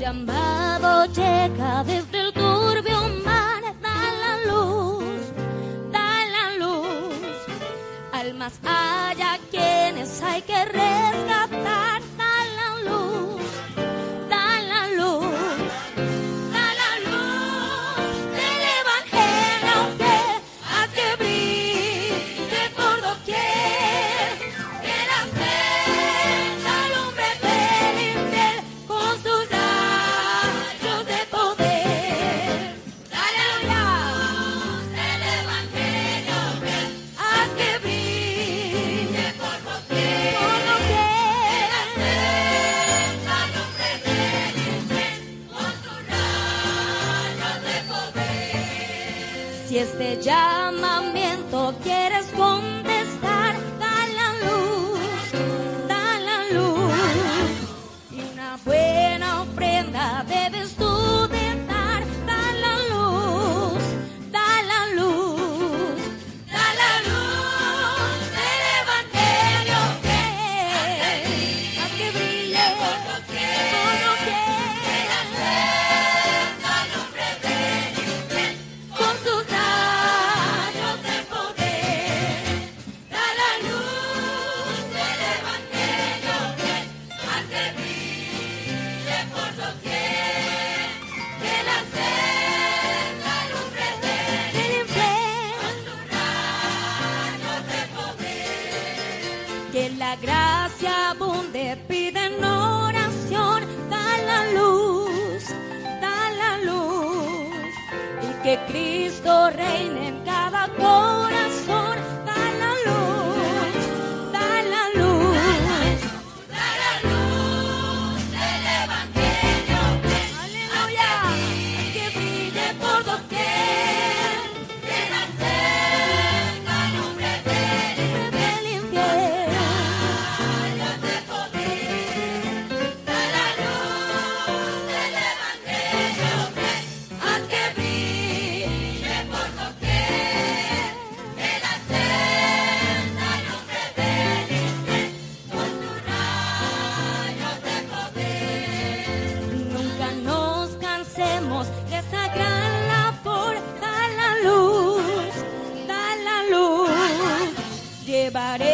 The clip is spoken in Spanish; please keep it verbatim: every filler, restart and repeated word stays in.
llamado llega desde el turbio mar, da la luz, da la luz, al más allá quienes hay que rescatar, da la luz, da la luz, da la luz del evangelio que haz que brille por doquier, que la senda alumbre del infiel con sus rayos de poder. Dale a la luz del evangelio que haz que brille por doquier, por doquier, que la senda alumbre del infiel con sus rayos de poder. Si este llamamiento quieres contestar, da la luz, da la luz, y una buena ofrenda debes tú de dar, da la luz, da la luz, da la luz del evangelio que haz que brille por doquier, que la senda alumbre del infiel con sus rayos de poder. Da la luz del evangelio que haz que brille por doquier, que la senda alumbre del infiel con sus rayos de poder. Que la gracia abunde, pide en oración, da la luz, da la luz, y que Cristo reine en cada corazón, da la luz, da la luz, da la luz del evangelio que aleluya, que brille por doquier, que la senda alumbre del infiel, rayos de poder. Da la luz del evangelio que haz que brille por doquier, que la senda alumbre del infiel con sus rayos de poder. Nunca nos cansemos de esta gran labor, da la luz, da la luz, llevaré